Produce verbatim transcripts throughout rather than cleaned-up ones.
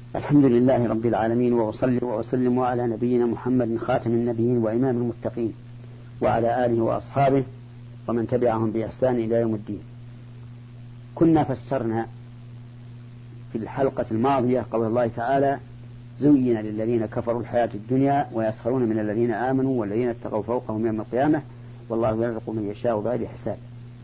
الحمد لله رب العالمين، وأصلي وأسلم على نبينا محمد خاتم النبيين وإمام المتقين، وعلى آله وأصحابه ومن تبعهم بإحسان إلى يوم الدين. كنا فسرنا في الحلقة الماضية قول الله تعالى: زين للذين كفروا الحياة الدنيا ويسخرون من الذين آمنوا والذين اتقوا فوقهم يوم القيامة والله يرزق من يشاء بغير حساب.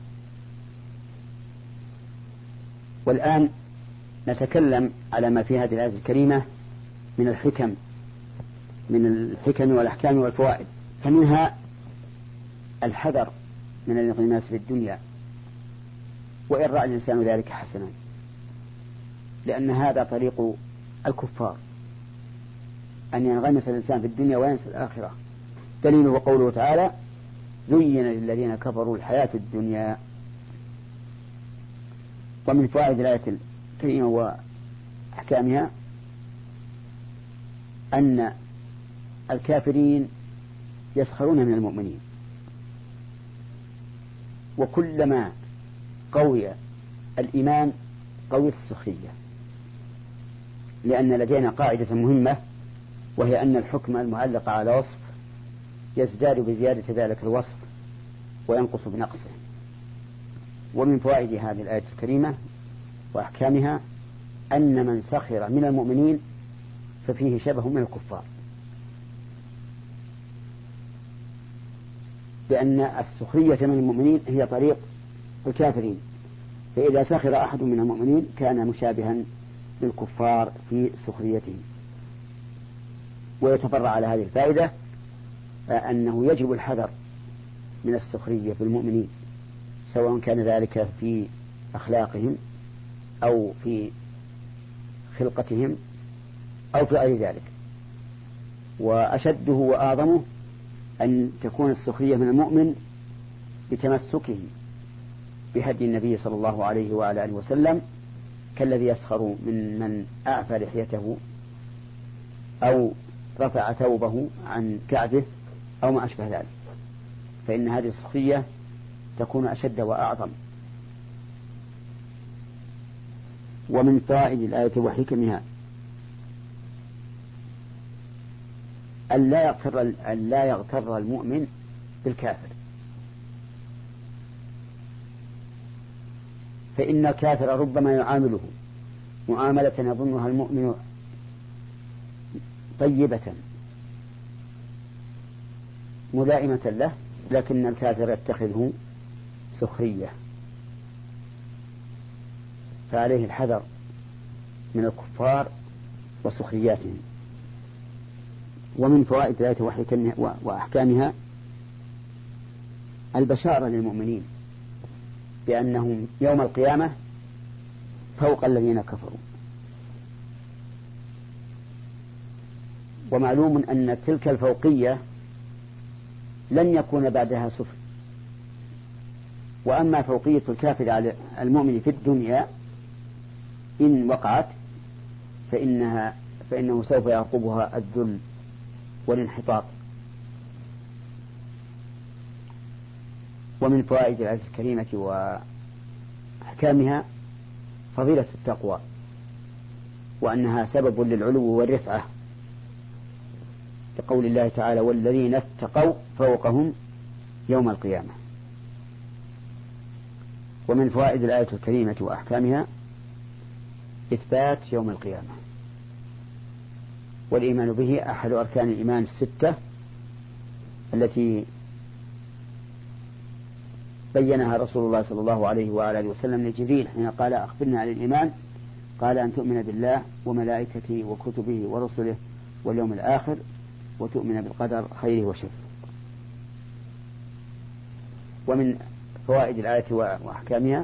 والآن نتكلم على ما في هذه الآية الكريمة من الحكم من الحكم والأحكام والفوائد. فمنها الحذر من الانغماس في الدنيا، وإن رأى الإنسان ذلك حسنا، لأن هذا طريق الكفار، أن ينغمس الإنسان في الدنيا وينسى الآخرة. دليله قوله تعالى: زين للذين كفروا الحياة الدنيا. ومن فوائد الآية الكريمة وأحكامها أن الكافرين يسخرون من المؤمنين، وكلما قوي الإيمان قويت السخرية، لأن لدينا قاعدة مهمة، وهي أن الحكم المعلق على وصف يزداد بزيادة ذلك الوصف وينقص بنقصه. ومن فوائد هذه الآية الكريمة وأحكامها أن من سخر من المؤمنين ففيه شبه من الكفار، لأن السخرية من المؤمنين هي طريق الكافرين، فإذا سخر أحد من المؤمنين كان مشابها للكفار في سخريتهم. ويتفرع على هذه الفائدة أنه يجب الحذر من السخرية بالمؤمنين، سواء كان ذلك في أخلاقهم أو في خلقتهم أو في غير ذلك. وأشده وأعظمه أن تكون السخرية من المؤمن بتمسكه بهدي النبي صلى الله عليه وعلى آله وسلم، كالذي يسخر من من أعفى لحيته أو رفع ثوبه عن كعبه أو ما أشبه ذلك، فإن هذه السخرية تكون أشد وأعظم. ومن فوائد الآية وحكمها أن لا يغتر أن لا يغتر المؤمن بالكافر، فإن الكافر ربما يعامله معاملة يظنها المؤمن طيبة ملائمة له، لكن الكافر يتخذه سخرية، فعليه الحذر من الكفار وسخرياتهم. ومن فوائد الآية وأحكامها البشارة للمؤمنين بأنهم يوم القيامة فوق الذين كفروا. ومعلوم أن تلك الفوقية لن يكون بعدها سفل. وأما فوقية الكافر على المؤمن في الدنيا إن وقعت فإنها فإنه سوف يعقبها الذل والانحطاط. ومن فوائد الآية الكريمة وأحكامها فضيلة التقوى، وأنها سبب للعلو والرفعة، لقول الله تعالى: والذين اتقوا فوقهم يوم القيامة. ومن فوائد الآية الكريمة وأحكامها إثبات يوم القيامة، والإيمان به أحد أركان الإيمان الستة التي بينها رسول الله صلى الله عليه وآله وسلم لجبريل حين قال: أخبرنا عن الإيمان، قال: أن تؤمن بالله وملائكته وكتبه ورسله واليوم الآخر وتؤمن بالقدر خيره وشره. ومن فوائد الآية وأحكامها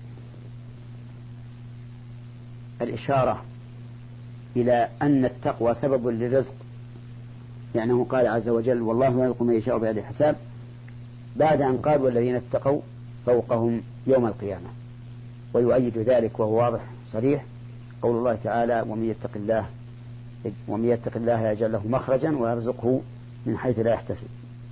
الإشارة إلى أن التقوى سبب للرزق، لأنه قال عز وجل: والله يرزق من يشاء بغير حساب، بعد أن قال: والذين اتقوا فوقهم يوم القيامة. ويؤيد ذلك وهو واضح صريح قول الله تعالى: ومن يتق الله ومن يتق الله يجعل له مخرجا ويرزقه من حيث لا يحتسب.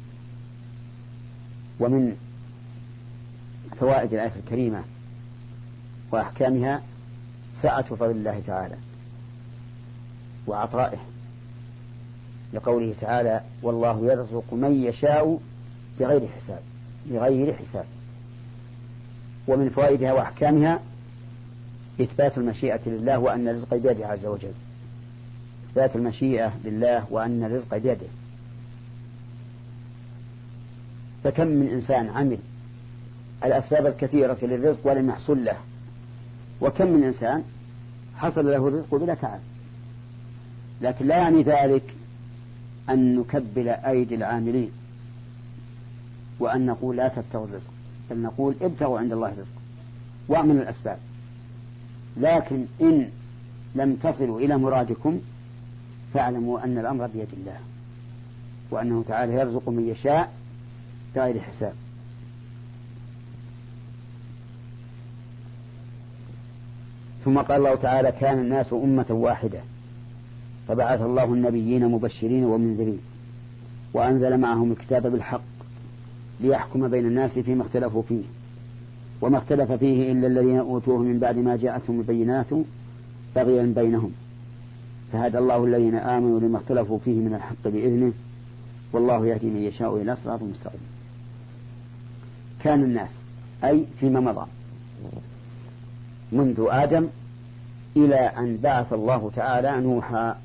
ومن فوائد الآية الكريمة وأحكامها سعة فضل الله تعالى، وعطائه، لقوله تعالى والله يرزق من يشاء بغير حساب بغير حساب. ومن فوائدها وأحكامها إثبات المشيئة لله وأن الرزق بيده عز وجل، إثبات المشيئة لله وأن الرزق بيده. فكم من إنسان عمل الأسباب الكثيرة للرزق ولم يحصل له، وكم من إنسان حصل له الرزق بلا تعب. لكن لا يعني ذلك أن نكبل أيدي العاملين وأن نقول لا تبتغوا الرزق، بل نقول ابتغوا عند الله الرزق واعملوا الأسباب، لكن إن لم تصلوا إلى مرادكم فاعلموا أن الأمر بيد الله، وأنه تعالى يرزق من يشاء بغير حساب. ثم قال الله تعالى كان الناس أمة واحدة فبعث الله النبيين مبشرين ومنذرين وأنزل معهم الكتاب بالحق ليحكم بين الناس فيما اختلفوا فيه وما اختلف فيه إلا الذين أوتوه من بعد ما جاءتهم البينات بغيا بينهم فهدى الله الذين آمنوا لما اختلفوا فيه من الحق بإذنه والله يهدي من يشاء إلى صراط مستقيم. كان الناس أي فيما مضى منذ آدم إلى أن بعث الله تعالى نوحا،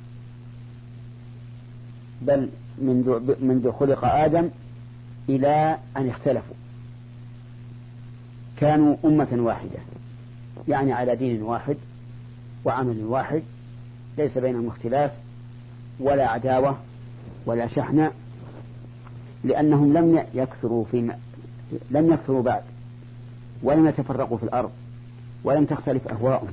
بل منذ, منذ خلق آدم إلى أن اختلفوا كانوا أمة واحدة، يعني على دين واحد وعمل واحد، ليس بينهم اختلاف ولا عداوة ولا شحنة، لأنهم لم يكثروا في لم يكثروا بعد ولم يتفرقوا في الأرض ولم تختلف أهواؤهم.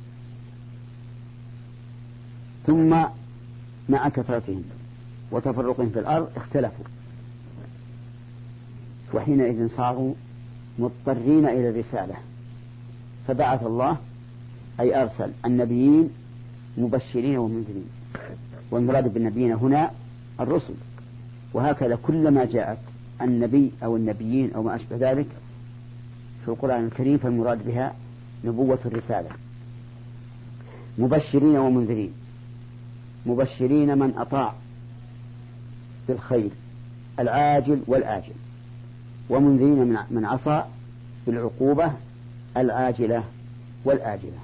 ثم مع كثرتهم وتفرقهم في الأرض اختلفوا، وحينئذ صاروا مضطرين إلى الرسالة، فبعث الله أي أرسل النبيين مبشرين ومنذرين، والمراد بالنبيين هنا الرسل، وهكذا كلما جاءت النبي أو النبيين أو ما أشبه ذلك في القرآن الكريم فالمراد بها نبوة الرسالة. مبشرين ومنذرين، مبشرين من أطاع بالخير العاجل والآجل، ومنذرين من عصى بالعقوبة العاجلة والآجلة.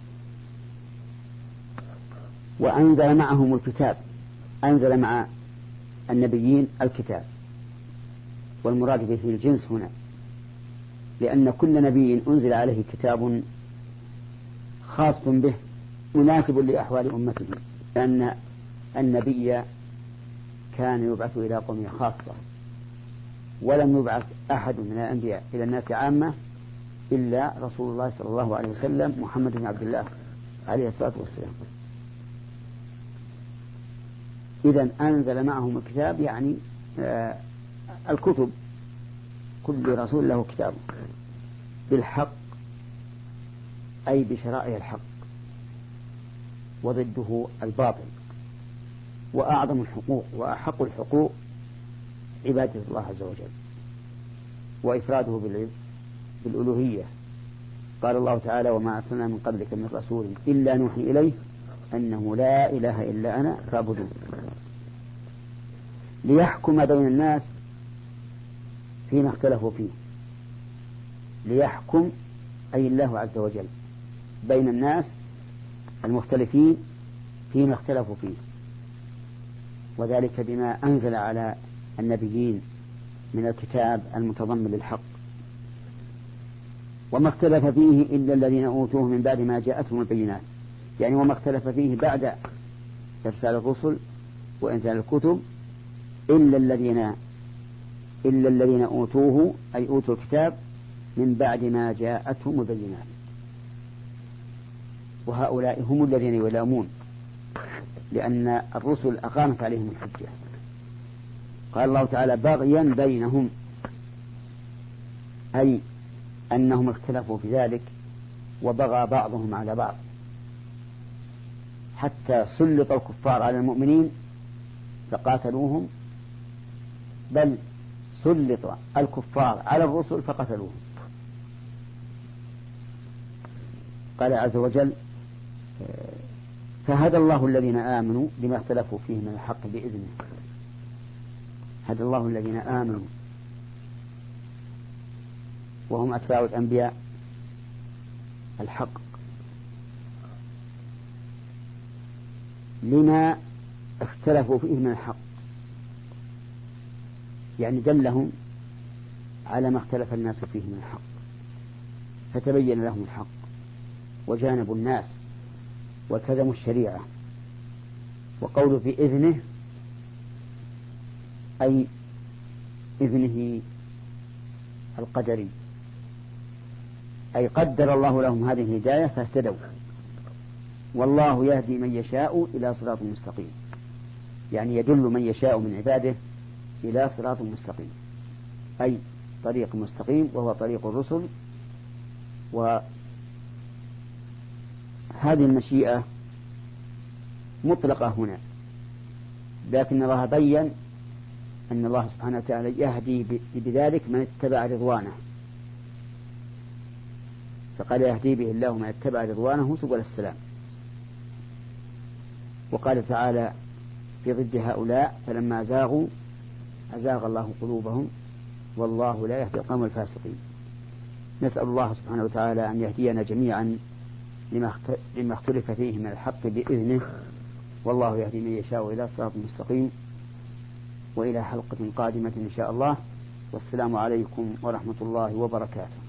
وأنزل معهم الكتاب، أنزل مع النبيين الكتاب، والمراد به الجنس هنا، لأن كل نبي أنزل عليه كتاب خاص به مناسب لأحوال أمته، لأن النبي كان يبعث إلى قومه خاصة، ولم يبعث أحد من الأنبياء إلى الناس عامة إلا رسول الله صلى الله عليه وسلم محمد بن عبد الله عليه الصلاة والسلام. إذن أنزل معهم الكتاب يعني آه الكتب، كل رسول له كتاب بالحق أي بشرائع الحق، وضده الباطل. وأعظم الحقوق وأحق الحقوق عبادة الله عز وجل وإفراده بالألوهية. قال الله تعالى وما أرسلنا من قبلك من رسول إلا نوحي إليه أنه لا إله إلا أنا فاعبدون. ليحكم بين الناس فيما اختلفوا فيه، ليحكم أي الله عز وجل بين الناس المختلفين فيما اختلفوا فيه، وذلك بما أنزل على النبيين من الكتاب المتضمن للحق. وما اختلف فيه إلا الذين أوتوه من بعد ما جاءتهم البينات، يعني وما اختلف فيه بعد إرسال الرسل وإنزال الكتب إلا الذين إلا الذين أوتوه أي أوتوا الكتاب من بعد ما جاءتهم البينات، وهؤلاء هم الذين يلامون، لأن الرسل أقامت عليهم الحجة. قال الله تعالى بغيا بينهم، أي أنهم اختلفوا في ذلك وبغى بعضهم على بعض، حتى سلط الكفار على المؤمنين فقاتلوهم، بل سلط الكفار على الرسل فقتلوهم. قال عز وجل فهدى الله الذين آمنوا لما اختلفوا فيه من الحق بإذنه. هدى الله الذين آمنوا وهم أتباع الأنبياء الحق لما اختلفوا فيه من الحق، يعني دلهم على ما اختلف الناس فيه من الحق فتبين لهم الحق وجانبوا الناس والتزموا الشريعة. وقوله بإذنه أي إذنه القدري، أي قدر الله لهم هذه الهداية فاهتدوا. والله يهدي من يشاء إلى صراط مستقيم، يعني يدل من يشاء من عباده إلى صراط مستقيم، أي طريق مستقيم وهو طريق الرسل. وهذه المشيئة مطلقة هنا، لكن الله بين أن الله سبحانه وتعالى يهدي بذلك من اتبع رضوانه، فقال يهدي به الله من اتبع رضوانه سبل السلام. وقال تعالى في ضد هؤلاء فلما زاغوا أزاغ الله قلوبهم والله لا يهدي القوم الفاسقين. نسأل الله سبحانه وتعالى أن يهدينا جميعا لما اختلف فيه من الحق بإذنه، والله يهدي من يشاء إلى صراط مستقيم. وإلى حلقة قادمة إن شاء الله، والسلام عليكم ورحمة الله وبركاته.